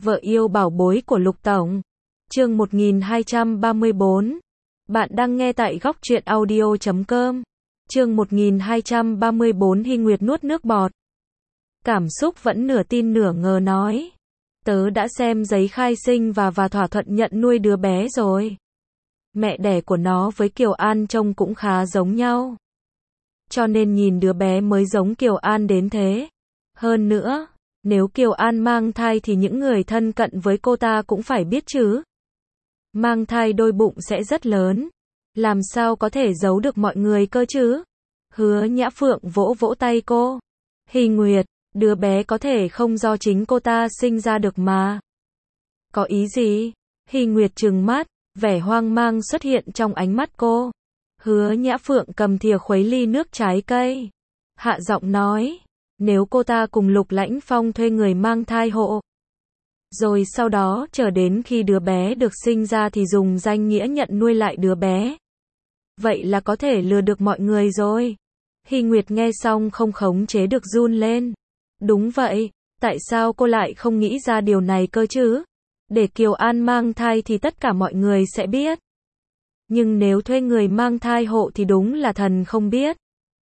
Vợ yêu bảo bối của Lục Tổng. Chương 1234. Bạn đang nghe tại góc truyện audio.com. Chương 1234. Hy Nguyệt nuốt nước bọt. Cảm xúc vẫn nửa tin nửa ngờ nói. Tớ đã xem giấy khai sinh và thỏa thuận nhận nuôi đứa bé rồi. Mẹ đẻ của nó với Kiều An trông cũng khá giống nhau. Cho nên nhìn đứa bé mới giống Kiều An đến thế. Hơn nữa, nếu Kiều An mang thai thì những người thân cận với cô ta cũng phải biết chứ. Mang thai đôi bụng sẽ rất lớn. Làm sao có thể giấu được mọi người cơ chứ? Hứa Nhã Phượng vỗ vỗ tay cô. Hy Nguyệt, đứa bé có thể không do chính cô ta sinh ra được mà. Có ý gì? Hy Nguyệt trừng mắt, vẻ hoang mang xuất hiện trong ánh mắt cô. Hứa Nhã Phượng cầm thìa khuấy ly nước trái cây. Hạ giọng nói, nếu cô ta cùng Lục Lãnh Phong thuê người mang thai hộ, rồi sau đó chờ đến khi đứa bé được sinh ra thì dùng danh nghĩa nhận nuôi lại đứa bé. Vậy là có thể lừa được mọi người rồi. Hy Nguyệt nghe xong không khống chế được run lên. Đúng vậy, tại sao cô lại không nghĩ ra điều này cơ chứ? Để Kiều An mang thai thì tất cả mọi người sẽ biết. Nhưng nếu thuê người mang thai hộ thì đúng là thần không biết,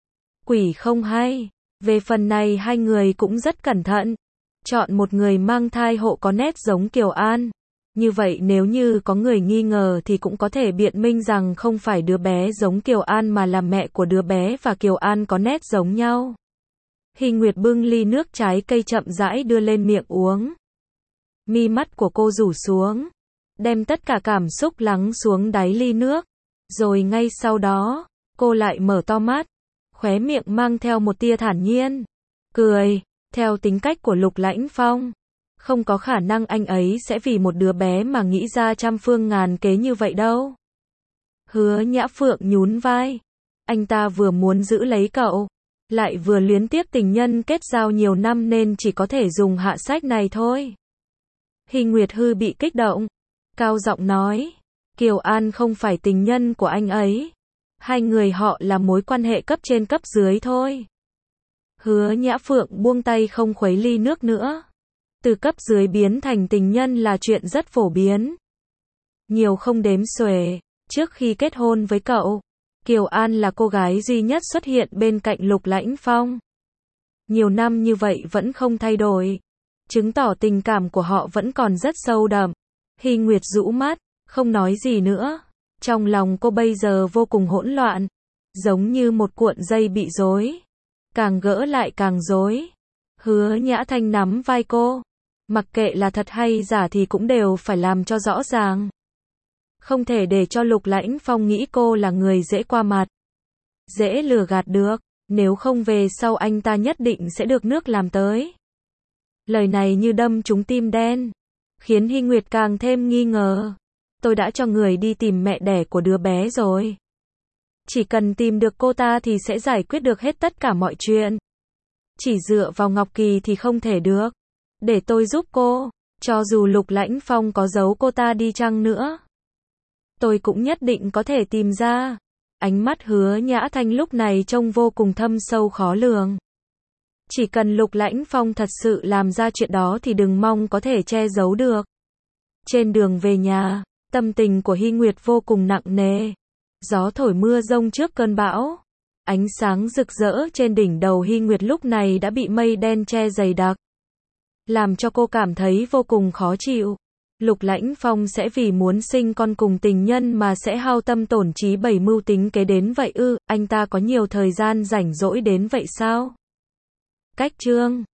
quỷ không hay. Về phần này hai người cũng rất cẩn thận. Chọn một người mang thai hộ có nét giống Kiều An. Như vậy nếu như có người nghi ngờ thì cũng có thể biện minh rằng không phải đứa bé giống Kiều An mà là mẹ của đứa bé và Kiều An có nét giống nhau. Hy Nguyệt bưng ly nước trái cây chậm rãi đưa lên miệng uống. Mi mắt của cô rủ xuống, đem tất cả cảm xúc lắng xuống đáy ly nước. Rồi ngay sau đó, cô lại mở to mắt, khóe miệng mang theo một tia thản nhiên. Cười, theo tính cách của Lục Lãnh Phong, không có khả năng anh ấy sẽ vì một đứa bé mà nghĩ ra trăm phương ngàn kế như vậy đâu. Hứa Nhã Phượng nhún vai. Anh ta vừa muốn giữ lấy cậu, lại vừa luyến tiếc tình nhân kết giao nhiều năm nên chỉ có thể dùng hạ sách này thôi. Hy Nguyệt hư bị kích động, cao giọng nói, Kiều An không phải tình nhân của anh ấy. Hai người họ là mối quan hệ cấp trên cấp dưới thôi. Hứa Nhã Phượng buông tay không khuấy ly nước nữa. Từ cấp dưới biến thành tình nhân là chuyện rất phổ biến. Nhiều không đếm xuể. Trước khi kết hôn với cậu, Kiều An là cô gái duy nhất xuất hiện bên cạnh Lục Lãnh Phong. Nhiều năm như vậy vẫn không thay đổi, chứng tỏ tình cảm của họ vẫn còn rất sâu đậm. Hy Nguyệt rũ mắt, không nói gì nữa. Trong lòng cô bây giờ vô cùng hỗn loạn, giống như một cuộn dây bị rối, càng gỡ lại càng rối. Hứa Nhã Thanh nắm vai cô, mặc kệ là thật hay giả thì cũng đều phải làm cho rõ ràng. Không thể để cho Lục Lãnh Phong nghĩ cô là người dễ qua mặt, dễ lừa gạt được, nếu không về sau anh ta nhất định sẽ được nước làm tới. Lời này như đâm trúng tim đen, khiến Hy Nguyệt càng thêm nghi ngờ. Tôi đã cho người đi tìm mẹ đẻ của đứa bé rồi. Chỉ cần tìm được cô ta thì sẽ giải quyết được hết tất cả mọi chuyện. Chỉ dựa vào Ngọc Kỳ thì không thể được. Để tôi giúp cô, cho dù Lục Lãnh Phong có giấu cô ta đi chăng nữa, tôi cũng nhất định có thể tìm ra. Ánh mắt Hứa Nhã Thanh lúc này trông vô cùng thâm sâu khó lường. Chỉ cần Lục Lãnh Phong thật sự làm ra chuyện đó thì đừng mong có thể che giấu được. Trên đường về nhà, tâm tình của Hy Nguyệt vô cùng nặng nề. Gió thổi mưa rông trước cơn bão. Ánh sáng rực rỡ trên đỉnh đầu Hy Nguyệt lúc này đã bị mây đen che dày đặc, làm cho cô cảm thấy vô cùng khó chịu. Lục Lãnh Phong sẽ vì muốn sinh con cùng tình nhân mà sẽ hao tâm tổn trí bày mưu tính kế đến vậy ư? Anh ta có nhiều thời gian rảnh rỗi đến vậy sao? Cách chương